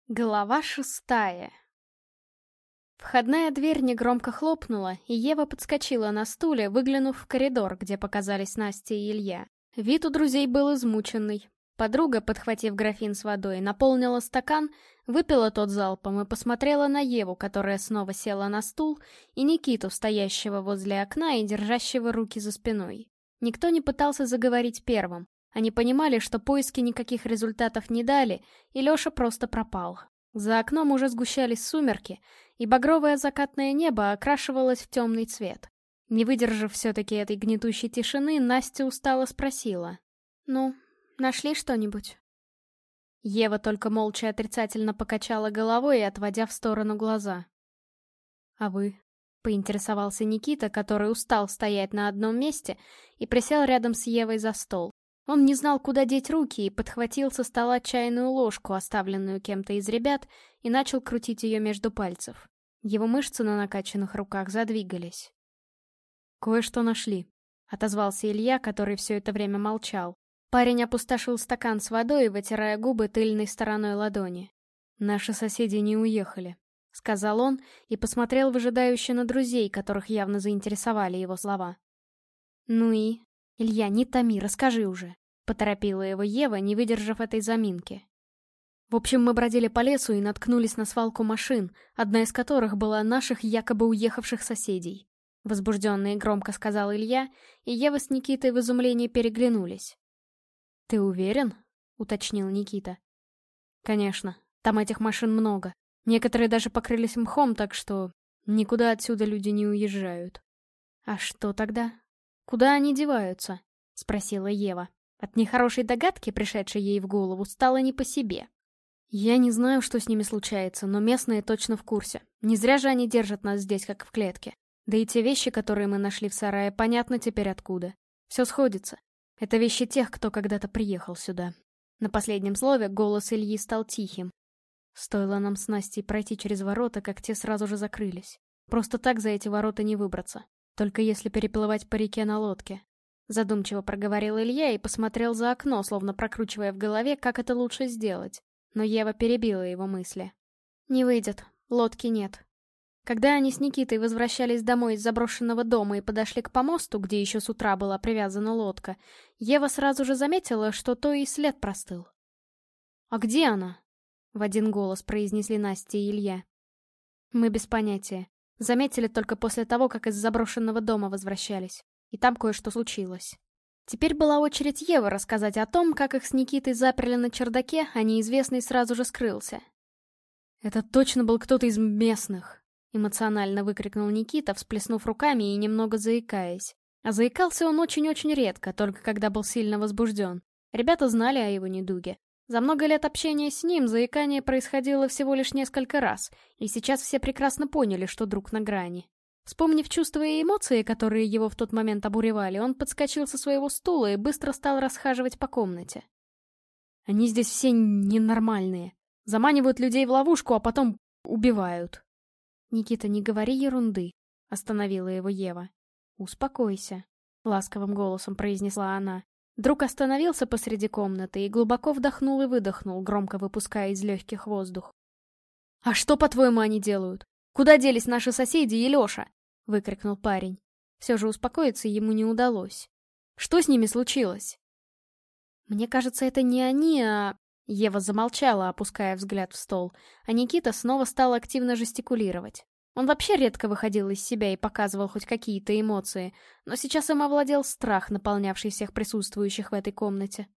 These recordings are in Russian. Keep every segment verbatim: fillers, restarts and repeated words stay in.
Глава шестая. Входная дверь негромко хлопнула, и Ева подскочила на стуле, выглянув в коридор, где показались Настя и Илья. Вид у друзей был измученный. Подруга, подхватив графин с водой, наполнила стакан, выпила тот залпом и посмотрела на Еву, которая снова села на стул, и Никиту, стоящего возле окна и держащего руки за спиной. Никто не пытался заговорить первым. Они понимали, что поиски никаких результатов не дали, и Лёша просто пропал. За окном уже сгущались сумерки, и багровое закатное небо окрашивалось в темный цвет. Не выдержав все-таки этой гнетущей тишины, Настя устало спросила. «Ну, нашли что-нибудь?» Ева только молча отрицательно покачала головой, отводя в сторону глаза. «А вы?» — поинтересовался Никита, который устал стоять на одном месте, и присел рядом с Евой за стол. Он не знал, куда деть руки, и подхватил со стола чайную ложку, оставленную кем-то из ребят, и начал крутить ее между пальцев. Его мышцы на накачанных руках задвигались. «Кое-что нашли», — отозвался Илья, который все это время молчал. Парень опустошил стакан с водой, вытирая губы тыльной стороной ладони. «Наши соседи не уехали», — сказал он и посмотрел выжидающе на друзей, которых явно заинтересовали его слова. «Ну и? Илья, не томи, расскажи уже», — поторопила его Ева, не выдержав этой заминки. В общем, мы бродили по лесу и наткнулись на свалку машин, одна из которых была наших якобы уехавших соседей. Возбужденно и громко сказал Илья, и Ева с Никитой в изумлении переглянулись. «Ты уверен?» — уточнил Никита. «Конечно, там этих машин много. Некоторые даже покрылись мхом, так что никуда отсюда люди не уезжают». «А что тогда? Куда они деваются?» — спросила Ева. От нехорошей догадки, пришедшей ей в голову, стало не по себе. «Я не знаю, что с ними случается, но местные точно в курсе. Не зря же они держат нас здесь, как в клетке. Да и те вещи, которые мы нашли в сарае, понятно теперь откуда. Все сходится. Это вещи тех, кто когда-то приехал сюда». На последнем слове голос Ильи стал тихим. Стоило нам с Настей пройти через ворота, как те сразу же закрылись. Просто так за эти ворота не выбраться. Только если переплывать по реке на лодке. Задумчиво проговорил Илья и посмотрел за окно, словно прокручивая в голове, как это лучше сделать. Но Ева перебила его мысли. «Не выйдет. Лодки нет». Когда они с Никитой возвращались домой из заброшенного дома и подошли к помосту, где еще с утра была привязана лодка, Ева сразу же заметила, что то и след простыл. «А где она?» — в один голос произнесли Настя и Илья. «Мы без понятия. Заметили только после того, как из заброшенного дома возвращались. И там кое-что случилось». Теперь была очередь Евы рассказать о том, как их с Никитой заперли на чердаке, а неизвестный сразу же скрылся. «Это точно был кто-то из местных!» — эмоционально выкрикнул Никита, всплеснув руками и немного заикаясь. А заикался он очень-очень редко, только когда был сильно возбужден. Ребята знали о его недуге. За много лет общения с ним заикание происходило всего лишь несколько раз, и сейчас все прекрасно поняли, что друг на грани. Вспомнив чувства и эмоции, которые его в тот момент обуревали, он подскочил со своего стула и быстро стал расхаживать по комнате. «Они здесь все ненормальные. Заманивают людей в ловушку, а потом убивают». «Никита, не говори ерунды», — остановила его Ева. «Успокойся», — ласковым голосом произнесла она. Друг остановился посреди комнаты и глубоко вдохнул и выдохнул, громко выпуская из легких воздух. «А что, по-твоему, они делают? Куда делись наши соседи и Леша?» — выкрикнул парень. Все же успокоиться ему не удалось. «Что с ними случилось?» «Мне кажется, это не они, а...» Ева замолчала, опуская взгляд в стол, а Никита снова стал активно жестикулировать. Он вообще редко выходил из себя и показывал хоть какие-то эмоции, но сейчас им овладел страх, наполнявший всех присутствующих в этой комнате.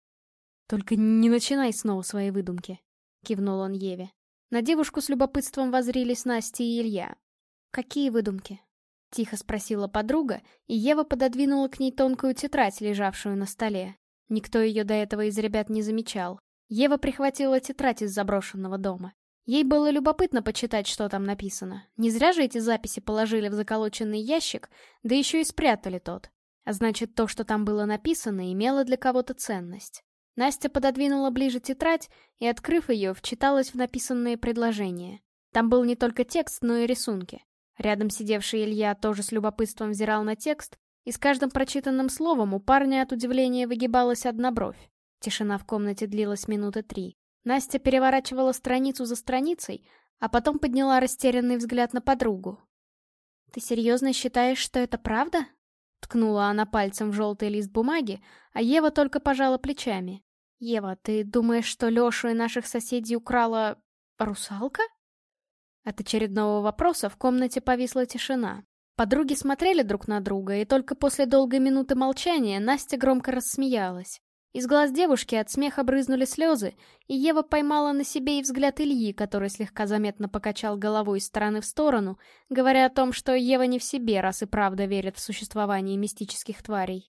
«Только не начинай снова свои выдумки», — кивнул он Еве. На девушку с любопытством воззрились Настя и Илья. «Какие выдумки?» — тихо спросила подруга, и Ева пододвинула к ней тонкую тетрадь, лежавшую на столе. Никто ее до этого из ребят не замечал. Ева прихватила тетрадь из заброшенного дома. Ей было любопытно почитать, что там написано. Не зря же эти записи положили в заколоченный ящик, да еще и спрятали тот. А значит, то, что там было написано, имело для кого-то ценность. Настя пододвинула ближе тетрадь и, открыв ее, вчиталась в написанные предложения. Там был не только текст, но и рисунки. Рядом сидевший Илья тоже с любопытством взирал на текст, и с каждым прочитанным словом у парня от удивления выгибалась одна бровь. Тишина в комнате длилась минуты три. Настя переворачивала страницу за страницей, а потом подняла растерянный взгляд на подругу. «Ты серьезно считаешь, что это правда?» Ткнула она пальцем в желтый лист бумаги, а Ева только пожала плечами. «Ева, ты думаешь, что Лешу и наших соседей украла... русалка?» От очередного вопроса в комнате повисла тишина. Подруги смотрели друг на друга, и только после долгой минуты молчания Настя громко рассмеялась. Из глаз девушки от смеха брызнули слезы, и Ева поймала на себе и взгляд Ильи, который слегка заметно покачал головой из стороны в сторону, говоря о том, что Ева не в себе, раз и правда верит в существование мистических тварей.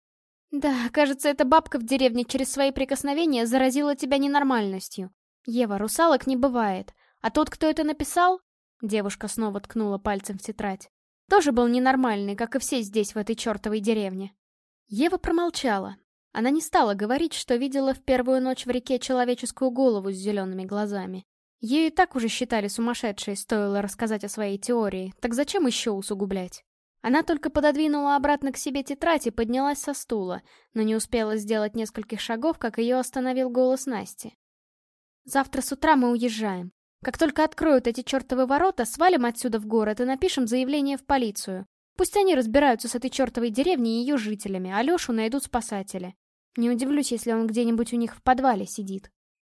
«Да, кажется, эта бабка в деревне через свои прикосновения заразила тебя ненормальностью. Ева, русалок не бывает. А тот, кто это написал...» Девушка снова ткнула пальцем в тетрадь. «Тоже был ненормальный, как и все здесь, в этой чертовой деревне». Ева промолчала. Она не стала говорить, что видела в первую ночь в реке человеческую голову с зелеными глазами. Ее и так уже считали сумасшедшей, стоило рассказать о своей теории, так зачем еще усугублять? Она только пододвинула обратно к себе тетрадь и поднялась со стула, но не успела сделать нескольких шагов, как ее остановил голос Насти. «Завтра с утра мы уезжаем. Как только откроют эти чертовы ворота, свалим отсюда в город и напишем заявление в полицию. Пусть они разбираются с этой чертовой деревней и ее жителями, а Лешу найдут спасатели. Не удивлюсь, если он где-нибудь у них в подвале сидит».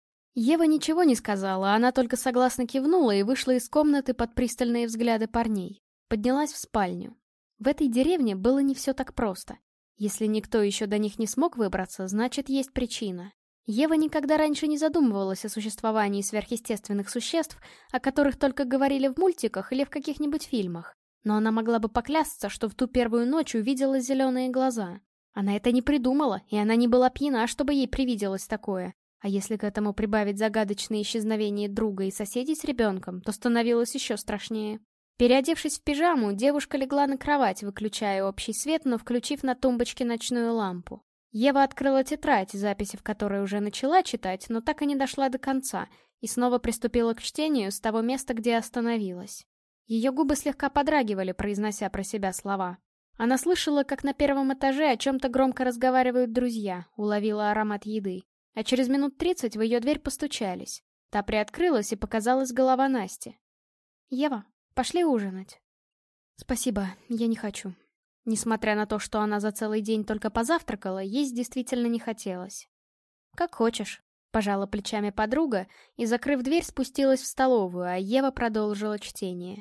Ева ничего не сказала, она только согласно кивнула и вышла из комнаты под пристальные взгляды парней. Поднялась в спальню. В этой деревне было не все так просто. Если никто еще до них не смог выбраться, значит, есть причина. Ева никогда раньше не задумывалась о существовании сверхъестественных существ, о которых только говорили в мультиках или в каких-нибудь фильмах. Но она могла бы поклясться, что в ту первую ночь увидела зеленые глаза. Она это не придумала, и она не была пьяна, чтобы ей привиделось такое. А если к этому прибавить загадочное исчезновение друга и соседей с ребенком, то становилось еще страшнее. Переодевшись в пижаму, девушка легла на кровать, выключая общий свет, но включив на тумбочке ночную лампу. Ева открыла тетрадь, записи в которой уже начала читать, но так и не дошла до конца, и снова приступила к чтению с того места, где остановилась. Ее губы слегка подрагивали, произнося про себя слова. Она слышала, как на первом этаже о чем-то громко разговаривают друзья, уловила аромат еды. А через минут тридцать в ее дверь постучались. Та приоткрылась, и показалась голова Насти. «Ева, пошли ужинать». «Спасибо, я не хочу». Несмотря на то, что она за целый день только позавтракала, есть действительно не хотелось. «Как хочешь», — пожала плечами подруга и, закрыв дверь, спустилась в столовую, а Ева продолжила чтение.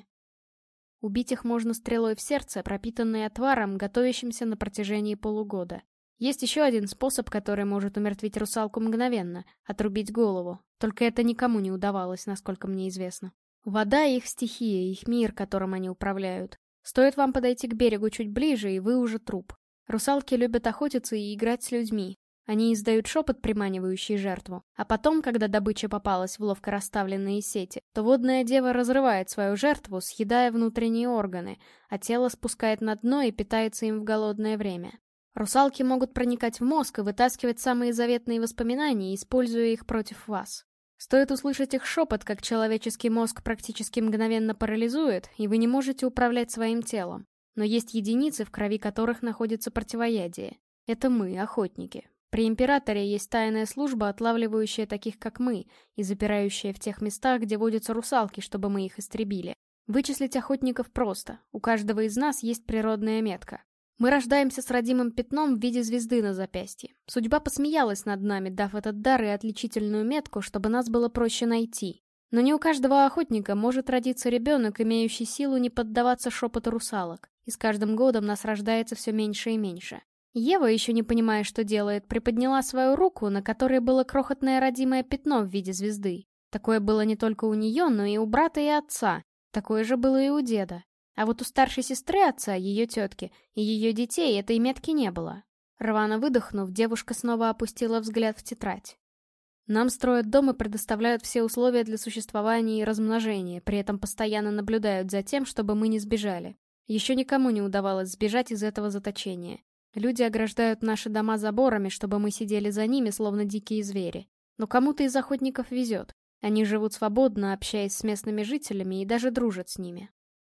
Убить их можно стрелой в сердце, пропитанной отваром, готовящимся на протяжении полугода. Есть еще один способ, который может умертвить русалку мгновенно — отрубить голову. Только это никому не удавалось, насколько мне известно. Вода — их стихия, их мир, которым они управляют. Стоит вам подойти к берегу чуть ближе, и вы уже труп. Русалки любят охотиться и играть с людьми. Они издают шепот, приманивающий жертву. А потом, когда добыча попалась в ловко расставленные сети, то водная дева разрывает свою жертву, съедая внутренние органы, а тело спускает на дно и питается им в голодное время. Русалки могут проникать в мозг и вытаскивать самые заветные воспоминания, используя их против вас. Стоит услышать их шепот, как человеческий мозг практически мгновенно парализует, и вы не можете управлять своим телом. Но есть единицы, в крови которых находится противоядие. Это мы, охотники. При императоре есть тайная служба, отлавливающая таких, как мы, и запирающая в тех местах, где водятся русалки, чтобы мы их истребили. Вычислить охотников просто. У каждого из нас есть природная метка. Мы рождаемся с родимым пятном в виде звезды на запястье. Судьба посмеялась над нами, дав этот дар и отличительную метку, чтобы нас было проще найти. Но не у каждого охотника может родиться ребенок, имеющий силу не поддаваться шепоту русалок. И с каждым годом нас рождается все меньше и меньше. Ева, еще не понимая, что делает, приподняла свою руку, на которой было крохотное родимое пятно в виде звезды. Такое было не только у нее, но и у брата и отца. Такое же было и у деда. А вот у старшей сестры отца, ее тетки, и ее детей этой метки не было. Рвано выдохнув, девушка снова опустила взгляд в тетрадь. Нам строят дом и предоставляют все условия для существования и размножения, при этом постоянно наблюдают за тем, чтобы мы не сбежали. Еще никому не удавалось сбежать из этого заточения. Люди ограждают наши дома заборами, чтобы мы сидели за ними, словно дикие звери. Но кому-то из охотников везет. Они живут свободно, общаясь с местными жителями и даже дружат с ними.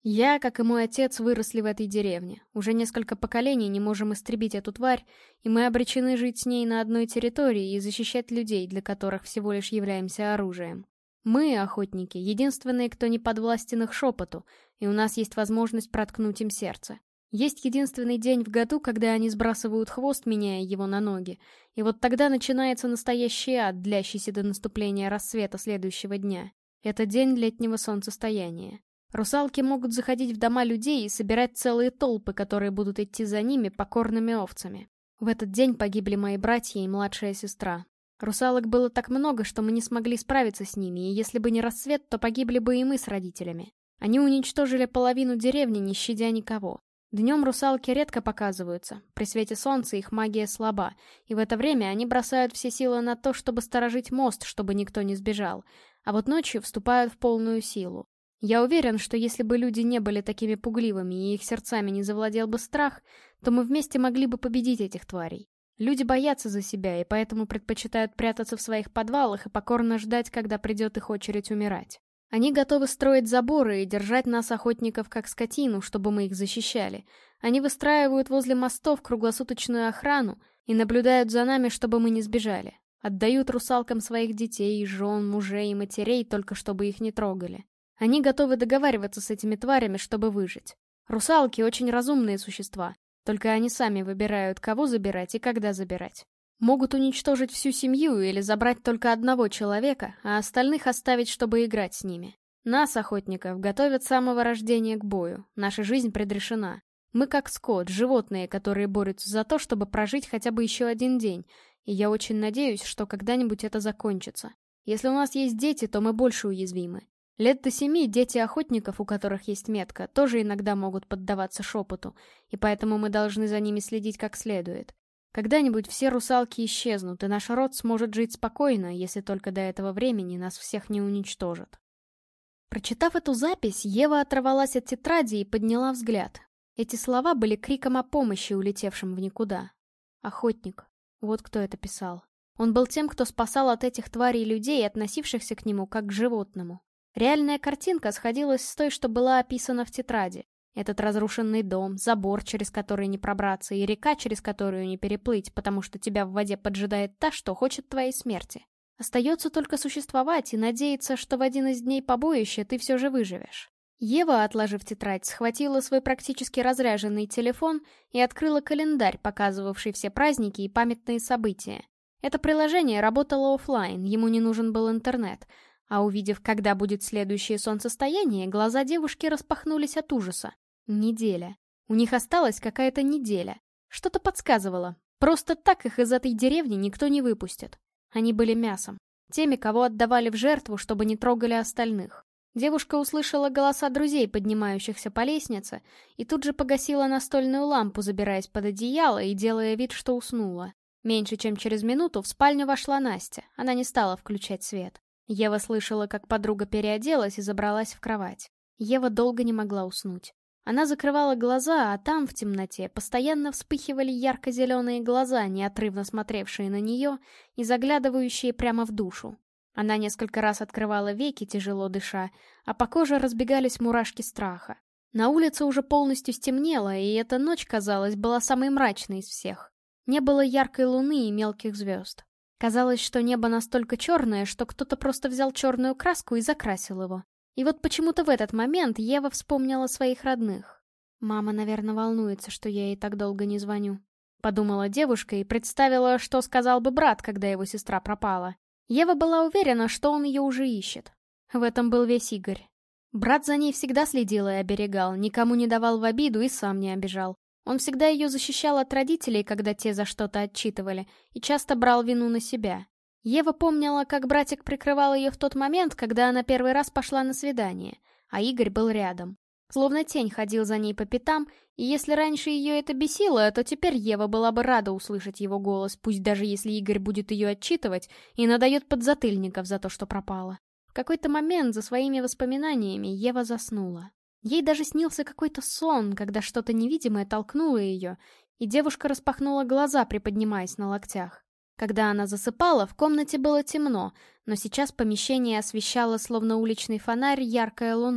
Я, как и мой отец, выросли в этой деревне. Уже несколько поколений не можем истребить эту тварь, и мы обречены жить с ней на одной территории и защищать людей, для которых всего лишь являемся оружием. Мы, охотники, единственные, кто не подвластен их шепоту, и у нас есть возможность проткнуть им сердце. Есть единственный день в году, когда они сбрасывают хвост, меняя его на ноги, и вот тогда начинается настоящий ад, длящийся до наступления рассвета следующего дня. Это день летнего солнцестояния. Русалки могут заходить в дома людей и собирать целые толпы, которые будут идти за ними покорными овцами. В этот день погибли мои братья и младшая сестра. Русалок было так много, что мы не смогли справиться с ними, и если бы не рассвет, то погибли бы и мы с родителями. Они уничтожили половину деревни, не щадя никого. Днем русалки редко показываются, при свете солнца их магия слаба, и в это время они бросают все силы на то, чтобы сторожить мост, чтобы никто не сбежал, а вот ночью вступают в полную силу. Я уверен, что если бы люди не были такими пугливыми и их сердцами не завладел бы страх, то мы вместе могли бы победить этих тварей. Люди боятся за себя и поэтому предпочитают прятаться в своих подвалах и покорно ждать, когда придет их очередь умирать. Они готовы строить заборы и держать нас, охотников, как скотину, чтобы мы их защищали. Они выстраивают возле мостов круглосуточную охрану и наблюдают за нами, чтобы мы не сбежали. Отдают русалкам своих детей, жен, мужей и матерей, только чтобы их не трогали. Они готовы договариваться с этими тварями, чтобы выжить. Русалки очень разумные существа, только они сами выбирают, кого забирать и когда забирать. Могут уничтожить всю семью или забрать только одного человека, а остальных оставить, чтобы играть с ними. Нас, охотников, готовят с самого рождения к бою. Наша жизнь предрешена. Мы как скот, животные, которые борются за то, чтобы прожить хотя бы еще один день, и я очень надеюсь, что когда-нибудь это закончится. Если у нас есть дети, то мы больше уязвимы. Лет до семи дети охотников, у которых есть метка, тоже иногда могут поддаваться шепоту, и поэтому мы должны за ними следить как следует. Когда-нибудь все русалки исчезнут, и наш род сможет жить спокойно, если только до этого времени нас всех не уничтожат. Прочитав эту запись, Ева оторвалась от тетради и подняла взгляд. Эти слова были криком о помощи, улетевшим в никуда. Охотник. Вот кто это писал. Он был тем, кто спасал от этих тварей людей, относившихся к нему как к животному. Реальная картинка сходилась с той, что была описана в тетради. Этот разрушенный дом, забор, через который не пробраться, и река, через которую не переплыть, потому что тебя в воде поджидает та, что хочет твоей смерти. Остается только существовать и надеяться, что в один из дней побоища ты все же выживешь. Ева, отложив тетрадь, схватила свой практически разряженный телефон и открыла календарь, показывавший все праздники и памятные события. Это приложение работало офлайн, ему не нужен был интернет. А увидев, когда будет следующее солнцестояние, глаза девушки распахнулись от ужаса. Неделя. У них осталась какая-то неделя. Что-то подсказывало. Просто так их из этой деревни никто не выпустит. Они были мясом. Теми, кого отдавали в жертву, чтобы не трогали остальных. Девушка услышала голоса друзей, поднимающихся по лестнице, и тут же погасила настольную лампу, забираясь под одеяло и делая вид, что уснула. Меньше чем через минуту в спальню вошла Настя. Она не стала включать свет. Ева слышала, как подруга переоделась и забралась в кровать. Ева долго не могла уснуть. Она закрывала глаза, а там, в темноте, постоянно вспыхивали ярко-зеленые глаза, неотрывно смотревшие на нее и заглядывающие прямо в душу. Она несколько раз открывала веки, тяжело дыша, а по коже разбегались мурашки страха. На улице уже полностью стемнело, и эта ночь, казалось, была самой мрачной из всех. Не было яркой луны и мелких звезд. Казалось, что небо настолько черное, что кто-то просто взял черную краску и закрасил его. И вот почему-то в этот момент Ева вспомнила своих родных. «Мама, наверное, волнуется, что я ей так долго не звоню», — подумала девушка и представила, что сказал бы брат, когда его сестра пропала. Ева была уверена, что он ее уже ищет. В этом был весь Игорь. Брат за ней всегда следил и оберегал, никому не давал в обиду и сам не обижал. Он всегда ее защищал от родителей, когда те за что-то отчитывали, и часто брал вину на себя. Ева помнила, как братик прикрывал ее в тот момент, когда она первый раз пошла на свидание, а Игорь был рядом. Словно тень ходил за ней по пятам, и если раньше ее это бесило, то теперь Ева была бы рада услышать его голос, пусть даже если Игорь будет ее отчитывать и надает подзатыльников за то, что пропала. В какой-то момент за своими воспоминаниями Ева заснула. Ей даже снился какой-то сон, когда что-то невидимое толкнуло ее, и девушка распахнула глаза, приподнимаясь на локтях. Когда она засыпала, в комнате было темно, но сейчас помещение освещала, словно уличный фонарь, яркая луна.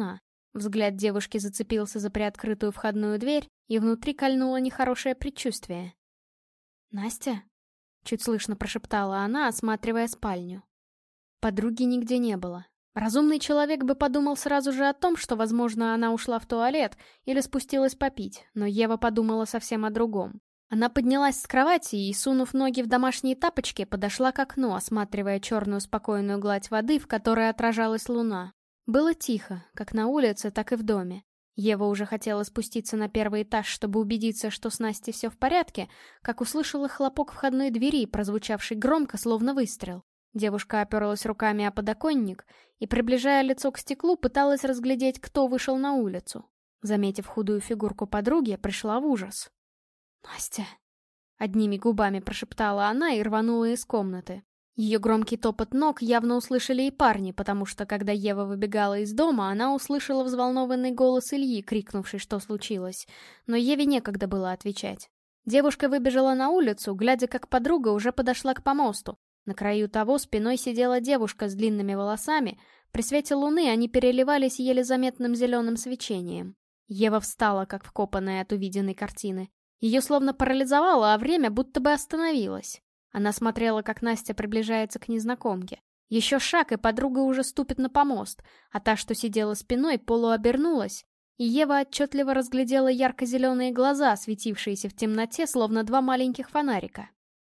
Взгляд девушки зацепился за приоткрытую входную дверь, и внутри кольнуло нехорошее предчувствие. «Настя?» — чуть слышно прошептала она, осматривая спальню. Подруги нигде не было. Разумный человек бы подумал сразу же о том, что, возможно, она ушла в туалет или спустилась попить, но Ева подумала совсем о другом. Она поднялась с кровати и, сунув ноги в домашние тапочки, подошла к окну, осматривая черную спокойную гладь воды, в которой отражалась луна. Было тихо, как на улице, так и в доме. Ева уже хотела спуститься на первый этаж, чтобы убедиться, что с Настей все в порядке, как услышала хлопок входной двери, прозвучавший громко, словно выстрел. Девушка оперлась руками о подоконник и, приближая лицо к стеклу, пыталась разглядеть, кто вышел на улицу. Заметив худую фигурку подруги, пришла в ужас. «Настя!» — одними губами прошептала она и рванула из комнаты. Ее громкий топот ног явно услышали и парни, потому что, когда Ева выбегала из дома, она услышала взволнованный голос Ильи, крикнувший, что случилось. Но Еве некогда было отвечать. Девушка выбежала на улицу, глядя, как подруга уже подошла к помосту. На краю того спиной сидела девушка с длинными волосами. При свете луны они переливались еле заметным зеленым свечением. Ева встала, как вкопанная от увиденной картины. Ее словно парализовало, а время будто бы остановилось. Она смотрела, как Настя приближается к незнакомке. Еще шаг, и подруга уже ступит на помост, а та, что сидела спиной, полуобернулась, и Ева отчетливо разглядела ярко-зеленые глаза, светившиеся в темноте, словно два маленьких фонарика.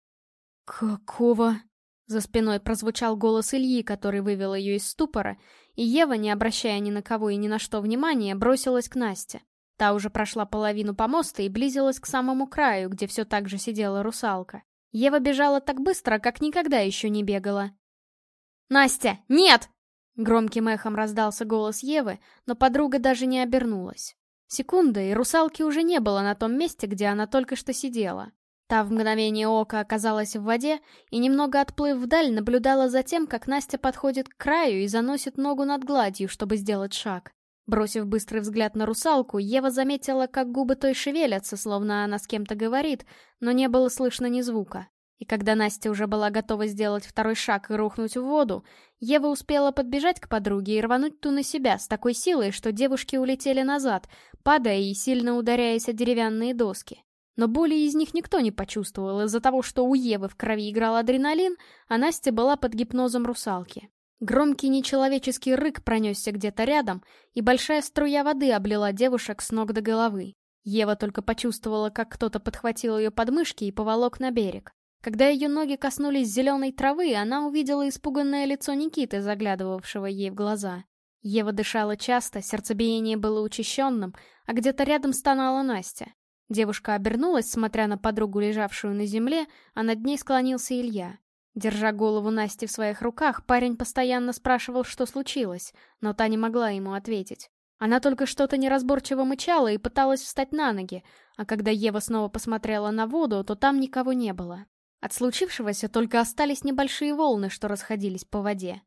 «Какого?» За спиной прозвучал голос Ильи, который вывел ее из ступора, и Ева, не обращая ни на кого и ни на что внимания, бросилась к Насте. Та уже прошла половину помоста и близилась к самому краю, где все так же сидела русалка. Ева бежала так быстро, как никогда еще не бегала. «Настя, нет!» Громким эхом раздался голос Евы, но подруга даже не обернулась. Секунда, и русалки уже не было на том месте, где она только что сидела. Та в мгновение ока оказалась в воде и, немного отплыв вдаль, наблюдала за тем, как Настя подходит к краю и заносит ногу над гладью, чтобы сделать шаг. Бросив быстрый взгляд на русалку, Ева заметила, как губы той шевелятся, словно она с кем-то говорит, но не было слышно ни звука. И когда Настя уже была готова сделать второй шаг и рухнуть в воду, Ева успела подбежать к подруге и рвануть ту на себя с такой силой, что девушки улетели назад, падая и сильно ударяясь о деревянные доски. Но боли из них никто не почувствовал из-за того, что у Евы в крови играл адреналин, а Настя была под гипнозом русалки. Громкий нечеловеческий рык пронесся где-то рядом, и большая струя воды облила девушек с ног до головы. Ева только почувствовала, как кто-то подхватил ее подмышки и поволок на берег. Когда ее ноги коснулись зеленой травы, она увидела испуганное лицо Никиты, заглядывавшего ей в глаза. Ева дышала часто, сердцебиение было учащенным, а где-то рядом стонала Настя. Девушка обернулась, смотря на подругу, лежавшую на земле, а над ней склонился Илья. Держа голову Насти в своих руках, парень постоянно спрашивал, что случилось, но та не могла ему ответить. Она только что-то неразборчиво мычала и пыталась встать на ноги, а когда Ева снова посмотрела на воду, то там никого не было. От случившегося только остались небольшие волны, что расходились по воде.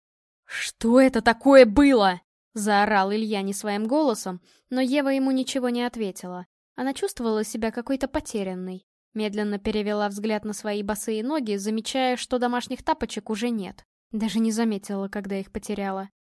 «Что это такое было?» — заорал Илья не своим голосом, но Ева ему ничего не ответила. Она чувствовала себя какой-то потерянной. Медленно перевела взгляд на свои босые ноги, замечая, что домашних тапочек уже нет. Даже не заметила, когда их потеряла.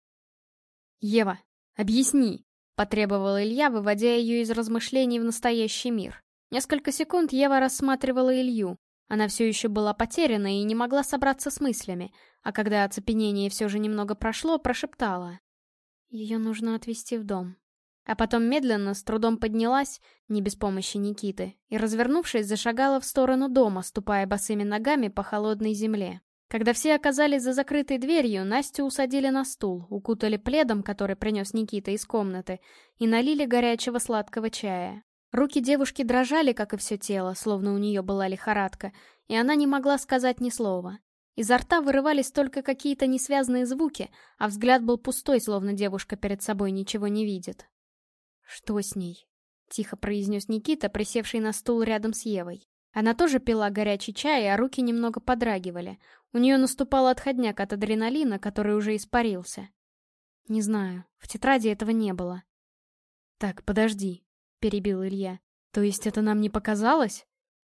«Ева, объясни!» — потребовал Илья, выводя ее из размышлений в настоящий мир. Несколько секунд Ева рассматривала Илью. Она все еще была потеряна и не могла собраться с мыслями, а когда оцепенение все же немного прошло, прошептала. «Ее нужно отвезти в дом». А потом медленно, с трудом поднялась, не без помощи Никиты, и, развернувшись, зашагала в сторону дома, ступая босыми ногами по холодной земле. Когда все оказались за закрытой дверью, Настю усадили на стул, укутали пледом, который принес Никита из комнаты, и налили горячего сладкого чая. Руки девушки дрожали, как и все тело, словно у нее была лихорадка, и она не могла сказать ни слова. Изо рта вырывались только какие-то несвязные звуки, а взгляд был пустой, словно девушка перед собой ничего не видит. «Что с ней?» — тихо произнес Никита, присевший на стул рядом с Евой. Она тоже пила горячий чай, а руки немного подрагивали. У нее наступал отходняк от адреналина, который уже испарился. «Не знаю, в тетради этого не было». «Так, подожди», — перебил Илья. «То есть это нам не показалось?»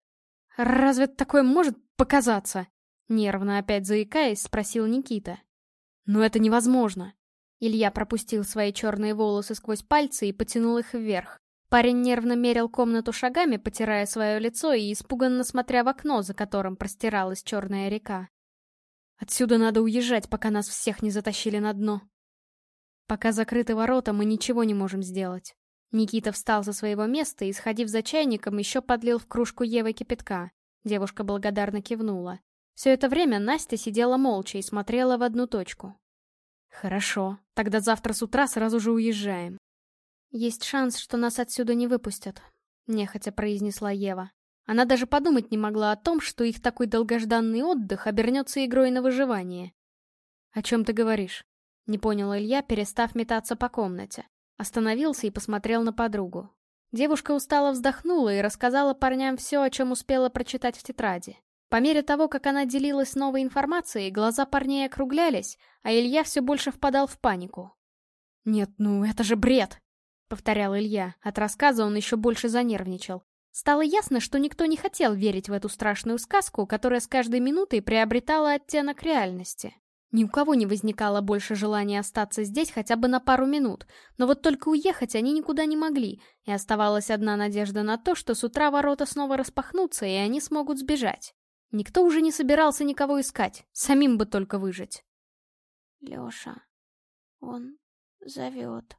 «Разве такое может показаться?» — нервно опять заикаясь, спросил Никита. «Но это невозможно». Илья пропустил свои черные волосы сквозь пальцы и потянул их вверх. Парень нервно мерил комнату шагами, потирая свое лицо и испуганно смотря в окно, за которым простиралась черная река. «Отсюда надо уезжать, пока нас всех не затащили на дно. Пока закрыты ворота, мы ничего не можем сделать». Никита встал со своего места и, сходив за чайником, еще подлил в кружку Евы кипятка. Девушка благодарно кивнула. Все это время Настя сидела молча и смотрела в одну точку. «Хорошо, тогда завтра с утра сразу же уезжаем». «Есть шанс, что нас отсюда не выпустят», — нехотя произнесла Ева. Она даже подумать не могла о том, что их такой долгожданный отдых обернется игрой на выживание. «О чем ты говоришь?» — не понял Илья, перестав метаться по комнате. Остановился и посмотрел на подругу. Девушка устало вздохнула и рассказала парням все, о чем успела прочитать в тетради. По мере того, как она делилась новой информацией, глаза парней округлялись, а Илья все больше впадал в панику. «Нет, ну это же бред!» — повторял Илья. От рассказа он еще больше занервничал. Стало ясно, что никто не хотел верить в эту страшную сказку, которая с каждой минутой приобретала оттенок реальности. Ни у кого не возникало больше желания остаться здесь хотя бы на пару минут, но вот только уехать они никуда не могли, и оставалась одна надежда на то, что с утра ворота снова распахнутся, и они смогут сбежать. Никто уже не собирался никого искать, самим бы только выжить. «Лёша, он зовет».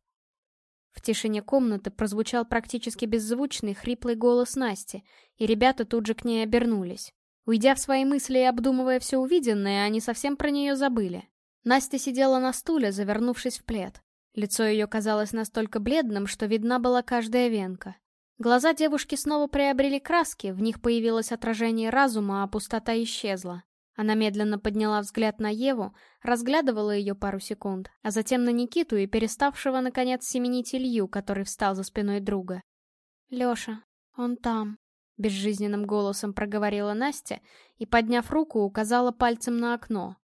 В тишине комнаты прозвучал практически беззвучный, хриплый голос Насти, и ребята тут же к ней обернулись. Уйдя в свои мысли и обдумывая все увиденное, они совсем про нее забыли. Настя сидела на стуле, завернувшись в плед. Лицо ее казалось настолько бледным, что видна была каждая венка. Глаза девушки снова приобрели краски, в них появилось отражение разума, а пустота исчезла. Она медленно подняла взгляд на Еву, разглядывала ее пару секунд, а затем на Никиту и переставшего, наконец, семенить Илью, который встал за спиной друга. «Лёша, он там», — безжизненным голосом проговорила Настя и, подняв руку, указала пальцем на окно.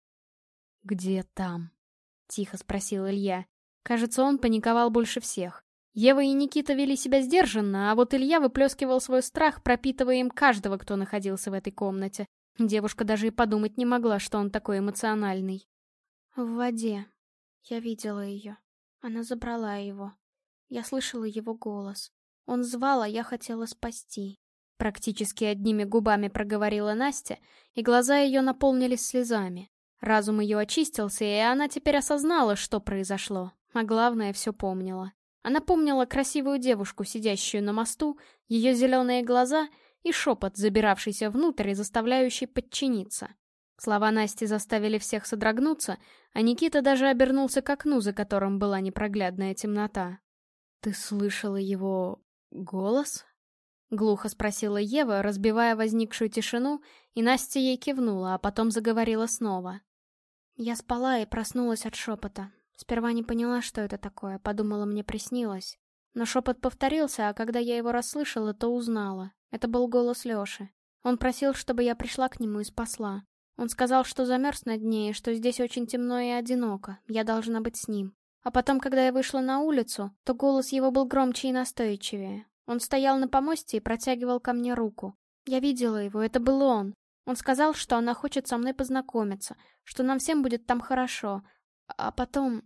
«Где там?» — тихо спросил Илья. Кажется, он паниковал больше всех. Ева и Никита вели себя сдержанно, а вот Илья выплескивал свой страх, пропитывая им каждого, кто находился в этой комнате. Девушка даже и подумать не могла, что он такой эмоциональный. «В воде. Я видела ее. Она забрала его. Я слышала его голос. Он звал, а я хотела спасти». Практически одними губами проговорила Настя, и глаза ее наполнились слезами. Разум ее очистился, и она теперь осознала, что произошло, а главное, все помнила. Она помнила красивую девушку, сидящую на мосту, ее зеленые глаза и шепот, забиравшийся внутрь и заставляющий подчиниться. Слова Насти заставили всех содрогнуться, а Никита даже обернулся к окну, за которым была непроглядная темнота. «Ты слышала его... голос?» — глухо спросила Ева, разбивая возникшую тишину, и Настя ей кивнула, а потом заговорила снова. «Я спала и проснулась от шепота. Сперва не поняла, что это такое, подумала, мне приснилось. Но шепот повторился, а когда я его расслышала, то узнала. Это был голос Лёши. Он просил, чтобы я пришла к нему и спасла. Он сказал, что замерз на дне, и что здесь очень темно и одиноко, я должна быть с ним. А потом, когда я вышла на улицу, то голос его был громче и настойчивее. Он стоял на помосте и протягивал ко мне руку. Я видела его, это был он. Он сказал, что она хочет со мной познакомиться, что нам всем будет там хорошо. А потом...»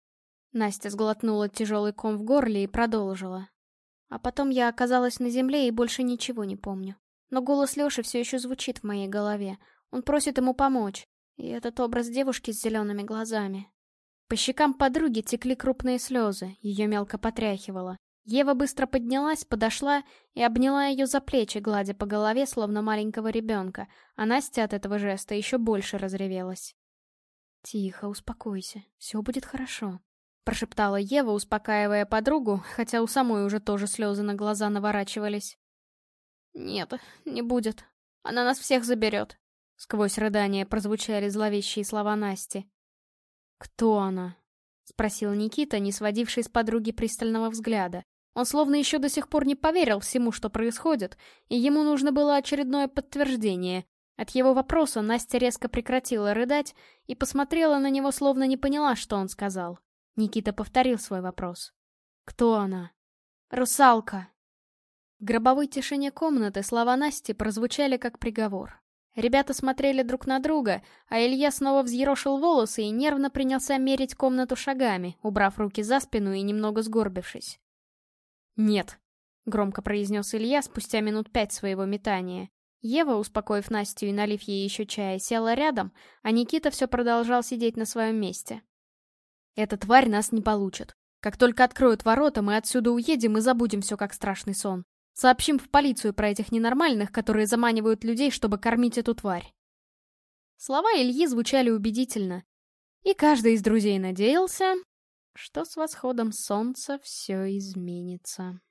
Настя сглотнула тяжелый ком в горле и продолжила. «А потом я оказалась на земле и больше ничего не помню. Но голос Лёши все еще звучит в моей голове. Он просит ему помочь. И этот образ девушки с зелеными глазами». По щекам подруги текли крупные слезы, ее мелко потряхивало. Ева быстро поднялась, подошла и обняла ее за плечи, гладя по голове, словно маленького ребенка, а Настя от этого жеста еще больше разревелась. «Тихо, успокойся, все будет хорошо», — прошептала Ева, успокаивая подругу, хотя у самой уже тоже слезы на глаза наворачивались. «Нет, не будет. Она нас всех заберет», — сквозь рыдания прозвучали зловещие слова Насти. «Кто она?» — спросил Никита, не сводивший с подруги пристального взгляда. Он словно еще до сих пор не поверил всему, что происходит, и ему нужно было очередное подтверждение. От его вопроса Настя резко прекратила рыдать и посмотрела на него, словно не поняла, что он сказал. Никита повторил свой вопрос. «Кто она?» «Русалка!» В гробовой тишине комнаты слова Насти прозвучали как приговор. Ребята смотрели друг на друга, а Илья снова взъерошил волосы и нервно принялся мерить комнату шагами, убрав руки за спину и немного сгорбившись. «Нет», — громко произнес Илья спустя минут пять своего метания. Ева, успокоив Настю и налив ей еще чая, села рядом, а Никита все продолжал сидеть на своем месте. «Эта тварь нас не получит. Как только откроют ворота, мы отсюда уедем и забудем все как страшный сон. Сообщим в полицию про этих ненормальных, которые заманивают людей, чтобы кормить эту тварь». Слова Ильи звучали убедительно, и каждый из друзей надеялся, что с восходом солнца все изменится.